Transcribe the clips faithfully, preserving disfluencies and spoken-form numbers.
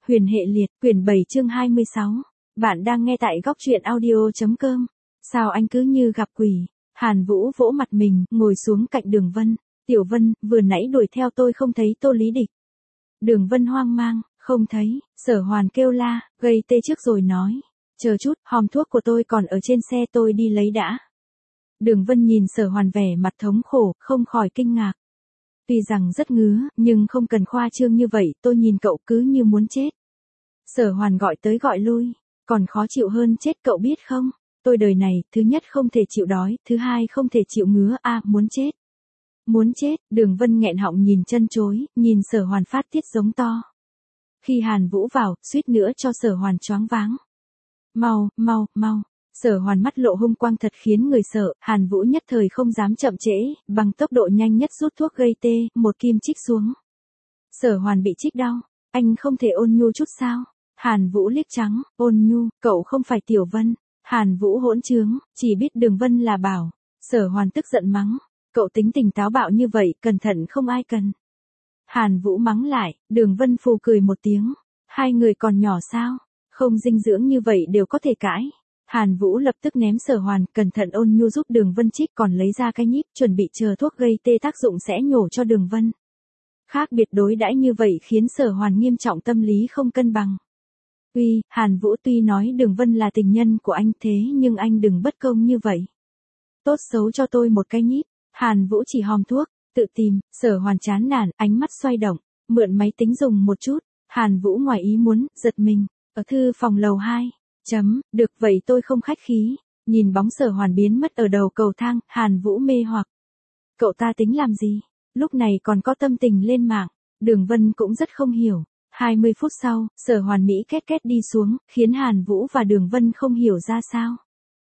Huyền hệ liệt, quyển bảy chương hai mươi sáu. Bạn đang nghe tại góc truyện audio.com. Sao anh cứ như gặp quỷ? Hàn Vũ vỗ mặt mình, ngồi xuống cạnh Đường Vân. Tiểu Vân, vừa nãy đuổi theo tôi không thấy Tô Lý Địch. Đường Vân hoang mang, không thấy. Sở Hoàn kêu la, gây tê trước rồi nói. Chờ chút, hòm thuốc của tôi còn ở trên xe, tôi đi lấy đã. Đường Vân nhìn Sở Hoàn vẻ mặt thống khổ, không khỏi kinh ngạc. Tuy rằng rất ngứa, nhưng không cần khoa trương như vậy, tôi nhìn cậu cứ như muốn chết. Sở Hoàn gọi tới gọi lui, còn khó chịu hơn chết cậu biết không? Tôi đời này, thứ nhất không thể chịu đói, thứ hai không thể chịu ngứa, a à, muốn chết. Muốn chết, Đường Vân nghẹn họng nhìn chân chối, nhìn Sở Hoàn phát tiết giống to. Khi Hàn Vũ vào, suýt nữa cho Sở Hoàn choáng váng. Mau, mau, mau. Sở Hoàn mắt lộ hung quang thật khiến người sợ, Hàn Vũ nhất thời không dám chậm trễ, bằng tốc độ nhanh nhất rút thuốc gây tê, một kim chích xuống. Sở Hoàn bị chích đau, anh không thể ôn nhu chút sao? Hàn Vũ liếc trắng, ôn nhu, cậu không phải Tiểu Vân. Hàn Vũ hỗn trướng, chỉ biết Đường Vân là bảo. Sở Hoàn tức giận mắng, cậu tính tình táo bạo như vậy, cẩn thận không ai cần. Hàn Vũ mắng lại, Đường Vân phù cười một tiếng, hai người còn nhỏ sao, không dinh dưỡng như vậy đều có thể cãi. Hàn Vũ lập tức ném Sở Hoàn, cẩn thận ôn nhu giúp Đường Vân chích, còn lấy ra cái nhíp, chuẩn bị chờ thuốc gây tê tác dụng sẽ nhổ cho Đường Vân. Khác biệt đối đãi như vậy khiến Sở Hoàn nghiêm trọng tâm lý không cân bằng. Tuy, Hàn Vũ tuy nói Đường Vân là tình nhân của anh thế nhưng anh đừng bất công như vậy. Tốt xấu cho tôi một cái nhíp. Hàn Vũ chỉ hòm thuốc, tự tìm. Sở Hoàn chán nản, ánh mắt xoay động, mượn máy tính dùng một chút. Hàn Vũ ngoài ý muốn, giật mình, ở thư phòng lầu hai. Chấm, được vậy tôi không khách khí. Nhìn bóng Sở Hoàn biến mất ở đầu cầu thang, Hàn Vũ mê hoặc. Cậu ta tính làm gì? Lúc này còn có tâm tình lên mạng. Đường Vân cũng rất không hiểu. hai mươi phút sau, Sở Hoàn Mỹ két két đi xuống, khiến Hàn Vũ và Đường Vân không hiểu ra sao.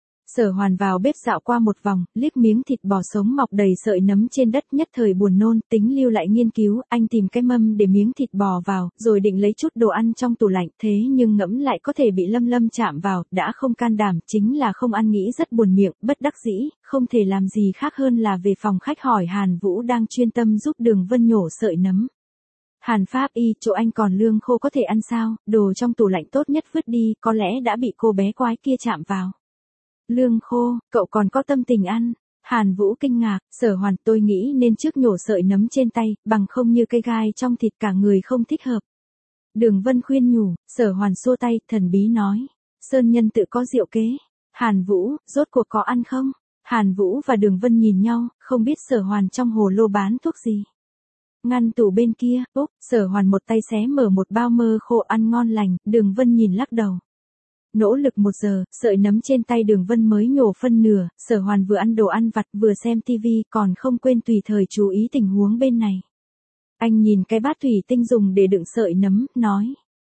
Sở Hoàn vào bếp dạo qua một vòng, liếc miếng thịt bò sống mọc đầy sợi nấm trên đất, nhất thời buồn nôn, tính lưu lại nghiên cứu, anh tìm cái mâm để miếng thịt bò vào, rồi định lấy chút đồ ăn trong tủ lạnh, thế nhưng ngẫm lại có thể bị Lâm Lâm chạm vào, đã không can đảm, chính là không ăn nghĩ rất buồn miệng, bất đắc dĩ, không thể làm gì khác hơn là về phòng khách hỏi Hàn Vũ đang chuyên tâm giúp Đường Vân nhổ sợi nấm. Hàn Pháp Y, chỗ anh còn lương khô có thể ăn sao, đồ trong tủ lạnh tốt nhất vứt đi, có lẽ đã bị cô bé quái kia chạm vào. Lương khô, cậu còn có tâm tình ăn? Hàn Vũ kinh ngạc, Sở Hoàn, tôi nghĩ nên trước nhổ sợi nấm trên tay, bằng không như cây gai trong thịt cả người không thích hợp. Đường Vân khuyên nhủ, Sở Hoàn xua tay, thần bí nói. Sơn nhân tự có diệu kế. Hàn Vũ, rốt cuộc có ăn không? Hàn Vũ và Đường Vân nhìn nhau, không biết Sở Hoàn trong hồ lô bán thuốc gì. Ngăn tủ bên kia, úp, Sở Hoàn một tay xé mở một bao mơ khô ăn ngon lành, Đường Vân nhìn lắc đầu. Nỗ lực một giờ, sợi nấm trên tay Đường Vân mới nhổ phân nửa, Sở Hoàn vừa ăn đồ ăn vặt vừa xem tivi, còn không quên tùy thời chú ý tình huống bên này. Anh nhìn cái bát thủy tinh dùng để đựng sợi nấm, nói.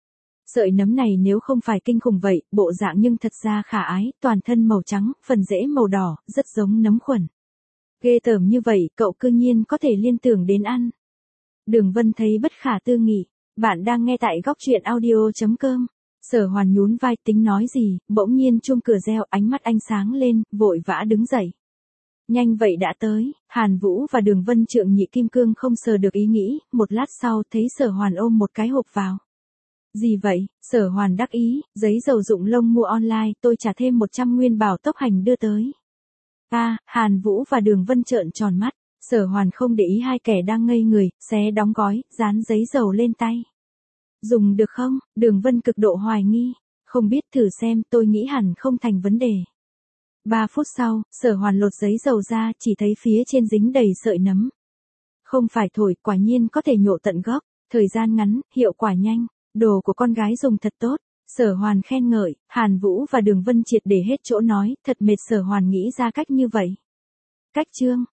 Sợi nấm này nếu không phải kinh khủng vậy, bộ dạng nhưng thật ra khả ái, toàn thân màu trắng, phần rễ màu đỏ, rất giống nấm khuẩn. Ghê tởm như vậy, cậu cư nhiên có thể liên tưởng đến ăn. Đường Vân thấy bất khả tư nghị, bạn đang nghe tại góc truyện audio.com. Sở Hoàn nhún vai tính nói gì, bỗng nhiên chuông cửa reo, ánh mắt anh sáng lên, vội vã đứng dậy. Nhanh vậy đã tới, Hàn Vũ và Đường Vân trượng nhị kim cương không sờ được ý nghĩ, một lát sau thấy Sở Hoàn ôm một cái hộp vào. Gì vậy? Sở Hoàn đắc ý, giấy dầu dụng lông mua online, tôi trả thêm một trăm nguyên bảo tốc hành đưa tới. A, à, Hàn Vũ và Đường Vân trợn tròn mắt, Sở Hoàn không để ý hai kẻ đang ngây người, xé đóng gói, dán giấy dầu lên tay. Dùng được không? Đường Vân cực độ hoài nghi. Không biết, thử xem, tôi nghĩ hẳn không thành vấn đề. Ba phút sau, Sở Hoàn lột giấy dầu ra, chỉ thấy phía trên dính đầy sợi nấm. Không phải thổi, quả nhiên có thể nhổ tận gốc, thời gian ngắn, hiệu quả nhanh, đồ của con gái dùng thật tốt. Sở Hoàn khen ngợi, Hàn Vũ và Đường Vân triệt để hết chỗ nói, thật mệt. Sở Hoàn nghĩ ra cách như vậy. Cách chương